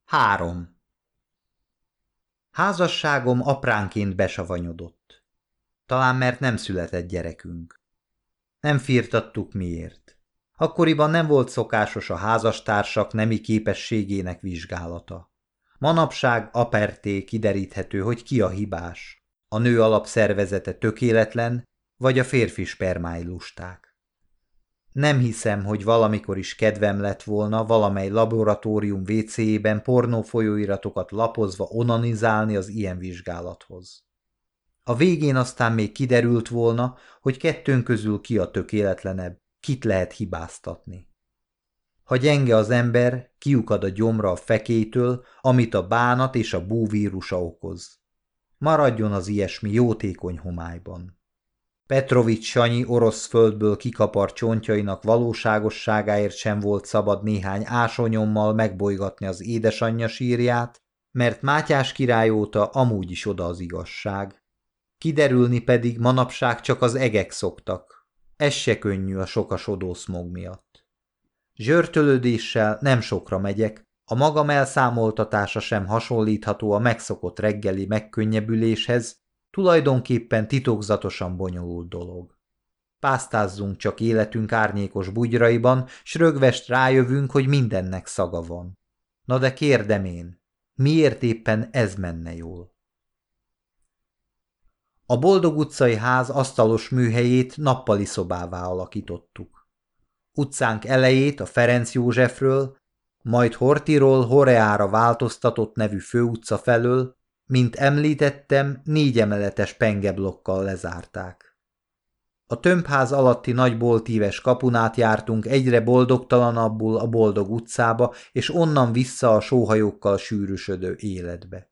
3. Házasságom apránként besavanyodott. Talán mert nem született gyerekünk. Nem firtattuk miért. Akkoriban nem volt szokásos a házastársak nemi képességének vizsgálata. Manapság aperté kideríthető, hogy ki a hibás. A nő alapszervezete tökéletlen, vagy a férfi spermái lusták. Nem hiszem, hogy valamikor is kedvem lett volna valamely laboratórium WC-ben pornófolyóiratokat lapozva onanizálni az ilyen vizsgálathoz. A végén aztán még kiderült volna, hogy kettőnk közül ki a tökéletlenebb, kit lehet hibáztatni. Ha gyenge az ember, kiukad a gyomra a fekélytől, amit a bánat és a búvírusa okoz. Maradjon az ilyesmi jótékony homályban. Petrovics Sanyi orosz földből kikapart csontjainak valóságosságáért sem volt szabad néhány ásonyommal megbolygatni az édesanyja sírját, mert Mátyás király óta amúgy is oda az igazság. Kiderülni pedig manapság csak az egek szoktak. Ez se könnyű a sokasodó szmog miatt. Zsörtölődéssel nem sokra megyek, a magam elszámoltatása sem hasonlítható a megszokott reggeli megkönnyebbüléshez, tulajdonképpen titokzatosan bonyolult dolog. Pásztázzunk csak életünk árnyékos bugyraiban, s rögvest rájövünk, hogy mindennek szaga van. Na de kérdem én, miért éppen ez menne jól? A Boldog utcai ház asztalos műhelyét nappali szobává alakítottuk. Utcánk elejét a Ferenc Józsefről, majd Horthyról Horeára változtatott nevű főutca felől, mint említettem, 4 emeletes pengeblokkal lezárták. A tömbház alatti nagy boltíves kapunát jártunk egyre boldogtalanabbul a Boldog utcába, és onnan vissza a sóhajókkal sűrűsödő életbe.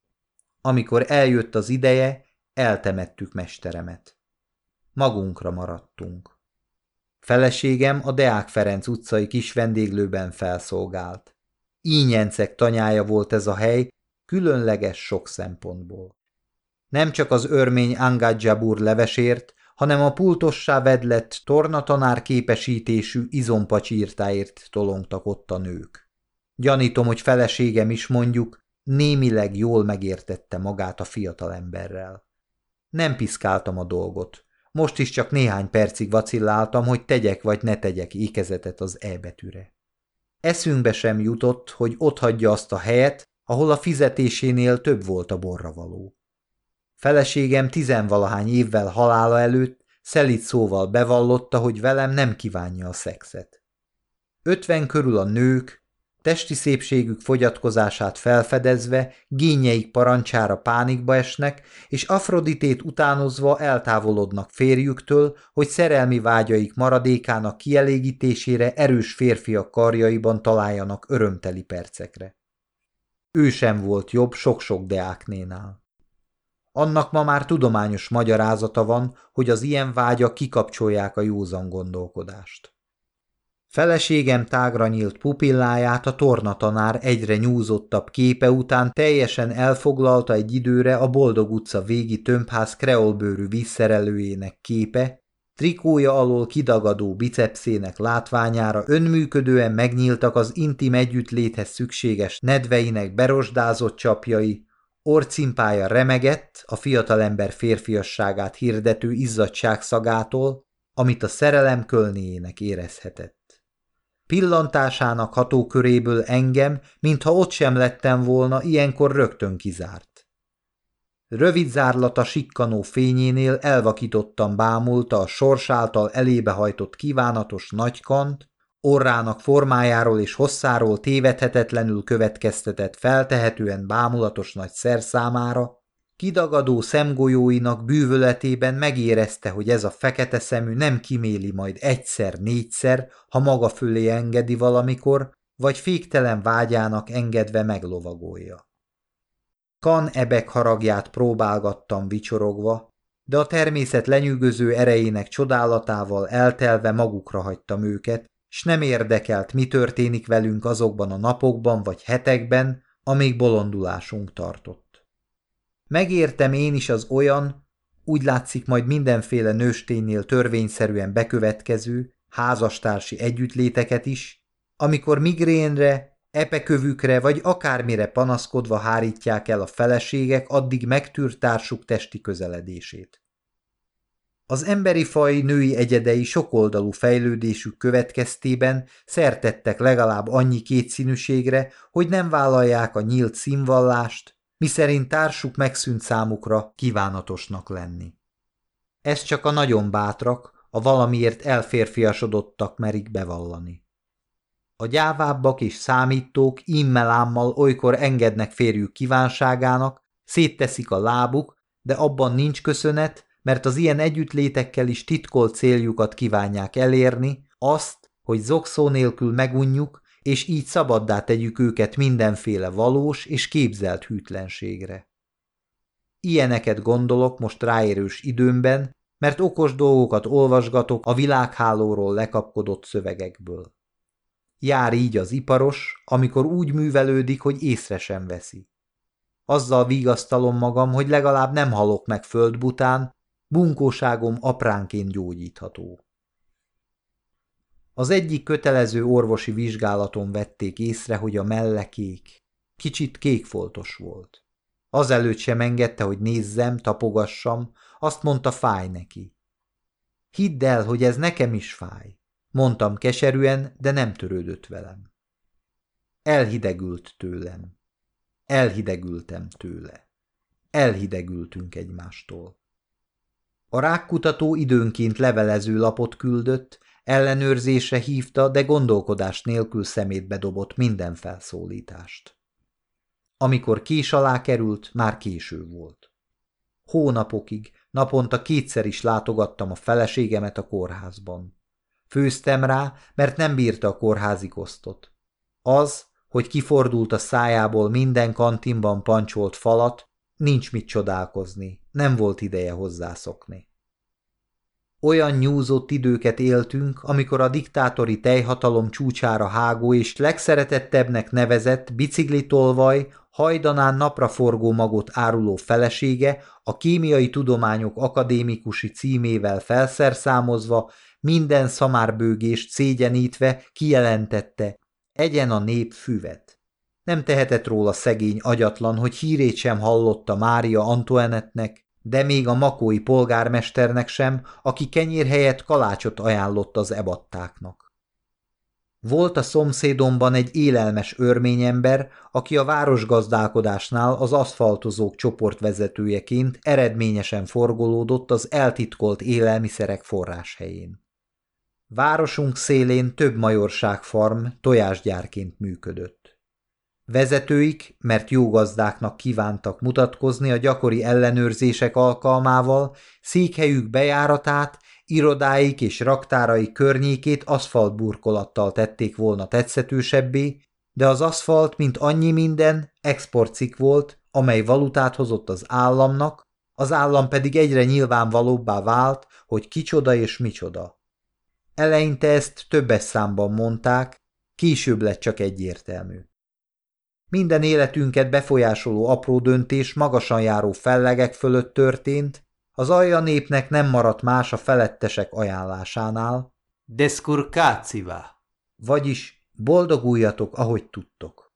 Amikor eljött az ideje, eltemettük mesteremet. Magunkra maradtunk. Feleségem a Deák Ferenc utcai kis vendéglőben felszolgált. Ínyencek tanyája volt ez a hely, különleges sok szempontból. Nem csak az örmény Angadzsabur levesért, hanem a pultossá vedlett tornatanár képesítésű izompacsírtáért tolongtak ott a nők. Gyanítom, hogy feleségem is mondjuk némileg jól megértette magát a fiatalemberrel. Nem piszkáltam a dolgot. Most is csak néhány percig vacilláltam, hogy tegyek vagy ne tegyek ékezetet az E betűre. Eszünkbe sem jutott, hogy otthagyja azt a helyet, ahol a fizetésénél több volt a borravaló. Feleségem 10-valahány évvel halála előtt szelíd szóval bevallotta, hogy velem nem kívánja a szexet. 50 körül a nők, testi szépségük fogyatkozását felfedezve, gínjeik parancsára pánikba esnek, és Afroditét utánozva eltávolodnak férjüktől, hogy szerelmi vágyaik maradékának kielégítésére erős férfiak karjaiban találjanak örömteli percekre. Ő sem volt jobb sok-sok deáknénál. Annak ma már tudományos magyarázata van, hogy az ilyen vágyak kikapcsolják a józan gondolkodást. Feleségem tágra nyílt pupilláját a tornatanár egyre nyúzottabb képe után teljesen elfoglalta egy időre a Boldog utca végi tömbház kreolbőrű vízszerelőjének képe, trikója alól kidagadó bicepszének látványára önműködően megnyíltak az intim együttléthez szükséges nedveinek berosdázott csapjai, orcimpája remegett a fiatalember férfiasságát hirdető izzadság szagától, amit a szerelem kölnéjének érezhetett. Pillantásának hatóköréből engem, mintha ott sem lettem volna, ilyenkor rögtön kizárt. Rövid zárlata sikkanó fényénél elvakítottan bámulta a sors által elébe hajtott kívánatos nagykant, orrának formájáról és hosszáról tévedhetetlenül következtetett feltehetően bámulatos nagy szerszámára, kidagadó szemgolyóinak bűvöletében megérezte, hogy ez a fekete szemű nem kiméli majd egyszer-négyszer, ha maga fölé engedi valamikor, vagy féktelen vágyának engedve meglovagolja. Kan ebek haragját próbálgattam vicsorogva, de a természet lenyűgöző erejének csodálatával eltelve magukra hagytam őket, s nem érdekelt, mi történik velünk azokban a napokban vagy hetekben, amíg bolondulásunk tartott. Megértem én is az olyan, úgy látszik majd mindenféle nősténynél törvényszerűen bekövetkező, házastársi együttléteket is, amikor migrénre, Epekövükre vagy akármire panaszkodva hárítják el a feleségek addig megtűrt társuk testi közeledését. Az emberi faj női egyedei sokoldalú fejlődésük következtében szertettek legalább annyi kétszínűségre, hogy nem vállalják a nyílt színvallást, miszerint társuk megszűnt számukra kívánatosnak lenni. Ez csak a nagyon bátrak, a valamiért elférfiasodottak merik bevallani. A gyávábbak és számítók immelámmal olykor engednek férjük kívánságának, szétteszik a lábuk, de abban nincs köszönet, mert az ilyen együttlétekkel is titkolt céljukat kívánják elérni, azt, hogy zokszó nélkül megunjuk, és így szabaddá tegyük őket mindenféle valós és képzelt hűtlenségre. Ilyeneket gondolok most ráérős időmben, mert okos dolgokat olvasgatok a világhálóról lekapkodott szövegekből. Jár így az iparos, amikor úgy művelődik, hogy észre sem veszi. Azzal vigasztalom magam, hogy legalább nem halok meg földbután, bunkóságom apránként gyógyítható. Az egyik kötelező orvosi vizsgálaton vették észre, hogy a melle kék. Kicsit kékfoltos volt. Azelőtt sem engedte, hogy nézzem, tapogassam, azt mondta, fáj neki. Hidd el, hogy ez nekem is fáj, mondtam keserűen, de nem törődött velem. Elhidegült tőlem. Elhidegültem tőle. Elhidegültünk egymástól. A rákkutató időnként levelező lapot küldött, ellenőrzésre hívta, de gondolkodás nélkül szemétbe dobott minden felszólítást. Amikor kés alá került, már késő volt. Hónapokig, naponta 2-szer is látogattam a feleségemet a kórházban. Főztem rá, mert nem bírta a kórházi kosztot. Az, hogy kifordult a szájából minden kantinban pancsolt falat, nincs mit csodálkozni, nem volt ideje hozzászokni. Olyan nyúzott időket éltünk, amikor a diktátori teljhatalom csúcsára hágó és legszeretettebbnek nevezett biciklitolvaj, hajdanán napraforgó magot áruló felesége a kémiai tudományok akadémikusi címével felszerszámozva, minden szamárbőgést szégyenítve kijelentette, egyen a nép füvet. Nem tehetett róla szegény agyatlan, hogy hírét sem hallotta Mária Antoinette-nek, de még a makói polgármesternek sem, aki kenyér helyett kalácsot ajánlott az ebattáknak. Volt a szomszédomban egy élelmes örményember, aki a városgazdálkodásnál az aszfaltozók csoportvezetőjeként eredményesen forgolódott az eltitkolt élelmiszerek forráshelyén. Városunk szélén több majorságfarm tojásgyárként működött. Vezetőik, mert jó gazdáknak kívántak mutatkozni a gyakori ellenőrzések alkalmával, székhelyük bejáratát, irodáik és raktárai környékét aszfaltburkolattal tették volna tetszetősebbé, de az aszfalt, mint annyi minden, exportcikk volt, amely valutát hozott az államnak, az állam pedig egyre nyilvánvalóbbá vált, hogy kicsoda és micsoda. Eleinte ezt többes számban mondták, később lett csak egyértelmű. Minden életünket befolyásoló apró döntés magasan járó fellegek fölött történt, az alja népnek nem maradt más a felettesek ajánlásánál, descurcați-vă, vagyis boldoguljatok, ahogy tudtok.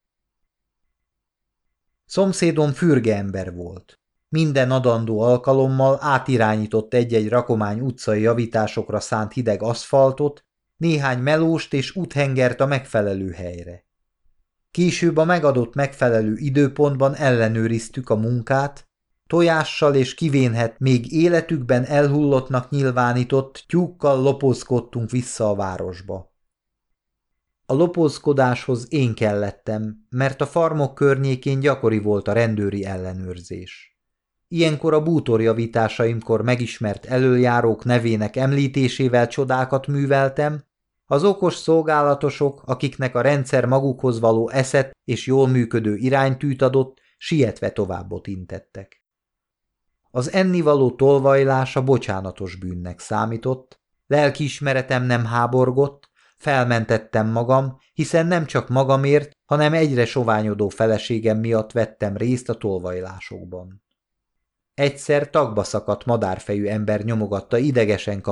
Szomszédom fürge ember volt. Minden adandó alkalommal átirányított egy-egy rakomány utcai javításokra szánt hideg aszfaltot, néhány melóst és úthengert a megfelelő helyre. Később a megadott megfelelő időpontban ellenőriztük a munkát, tojással és kivénhet még életükben elhullottnak nyilvánított tyúkkal lopózkodtunk vissza a városba. A lopózkodáshoz én kellettem, mert a farmok környékén gyakori volt a rendőri ellenőrzés. Ilyenkor a bútorjavításaimkor megismert elöljárók nevének említésével csodákat műveltem, az okos szolgálatosok, akiknek a rendszer magukhoz való eszet és jól működő iránytűt adott, sietve továbbot intettek. Az ennivaló tolvajlása bocsánatos bűnnek számított, lelkiismeretem nem háborgott, felmentettem magam, hiszen nem csak magamért, hanem egyre soványodó feleségem miatt vettem részt a tolvajlásokban. Egyszer tagba szakadt madárfejű ember nyomogatta idegesen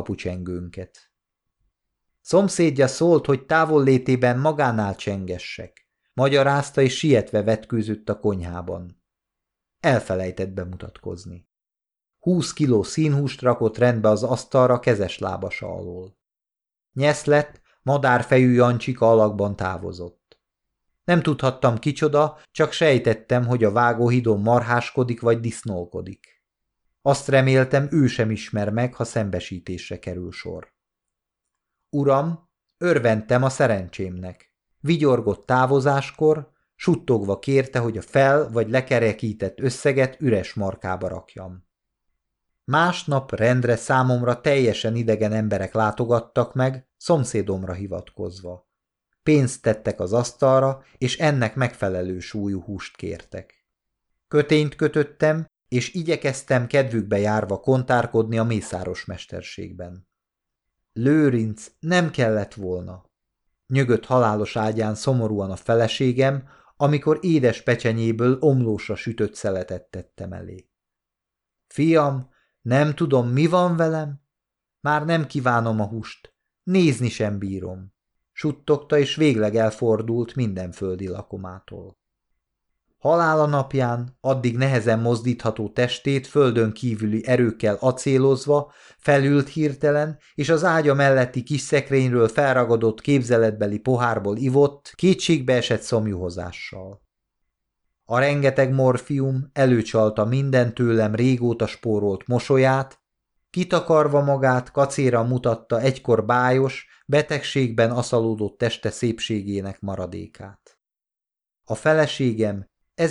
kapucsengőnket. Szomszédja szólt, hogy távollétében magánál csengessek. magyarázta és sietve vetkőzött a konyhában. Elfelejtett bemutatkozni. 20 kiló színhúst rakott rendbe az asztalra kezes lábasa alól. Nyeszlett, madárfejű Jancsika alakban távozott. Nem tudhattam kicsoda, csak sejtettem, hogy a vágóhidon marháskodik vagy disznólkodik. Azt reméltem, ő sem ismer meg, ha szembesítésre kerül sor. Uram, örventem a szerencsémnek. Vigyorgott távozáskor, suttogva kérte, hogy a fel- vagy lekerekített összeget üres markába rakjam. Másnap rendre számomra teljesen idegen emberek látogattak meg, szomszédomra hivatkozva. Pénzt tettek az asztalra, és ennek megfelelő súlyú húst kértek. Kötényt kötöttem, és igyekeztem kedvükbe járva kontárkodni a mészáros mesterségben. Lőrinc, nem kellett volna. Nyögött halálos ágyán szomorúan a feleségem, amikor édes pecsenyéből omlósra sütött szeletet tettem elé. Fiam, nem tudom, mi van velem? Már nem kívánom a húst, nézni sem bírom, suttogta, és végleg elfordult minden földi lakomától. Halála napján, addig nehezen mozdítható testét földön kívüli erőkkel acélozva, felült hirtelen, és az ágya melletti kis szekrényről felragadott képzeletbeli pohárból ivott, kétségbeesett szomjuhozással. A rengeteg morfium előcsalta minden tőlem régóta spórolt mosolyát, kitakarva magát kacéra mutatta egykor bájos, betegségben aszalódott teste szépségének maradékát. A feleségem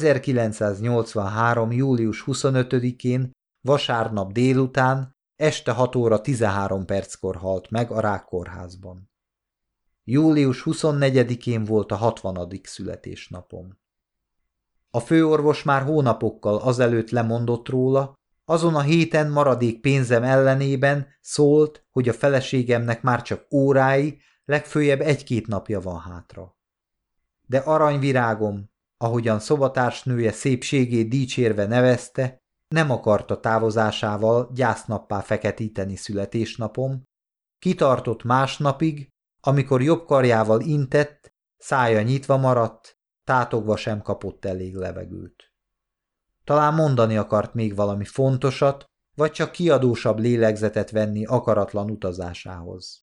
1983. július 25-én, vasárnap délután, este 6 óra 13 perckor halt meg a Rákkórházban. Július 24-én volt a 60. születésnapom. A főorvos már hónapokkal azelőtt lemondott róla, azon a héten maradék pénzem ellenében szólt, hogy a feleségemnek már csak órái, legföljebb 1-2 napja van hátra. De aranyvirágom, ahogyan szobatársnője szépségét dicsérve nevezte, nem akarta távozásával gyásznappá feketíteni születésnapom, kitartott másnapig, amikor jobb karjával intett, szája nyitva maradt, tátogva sem kapott elég levegőt. Talán mondani akart még valami fontosat, vagy csak kiadósabb lélegzetet venni akaratlan utazásához.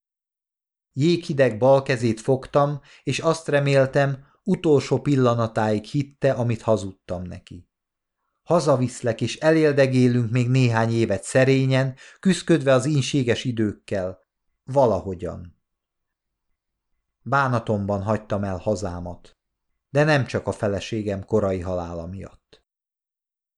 Jéghideg bal kezét fogtam, és azt reméltem, utolsó pillanatáig hitte, amit hazudtam neki. Hazaviszlek, és eléldegélünk még néhány évet szerényen, küszködve az ínséges időkkel. Valahogyan. Bánatomban hagytam el hazámat, de nem csak a feleségem korai halála miatt.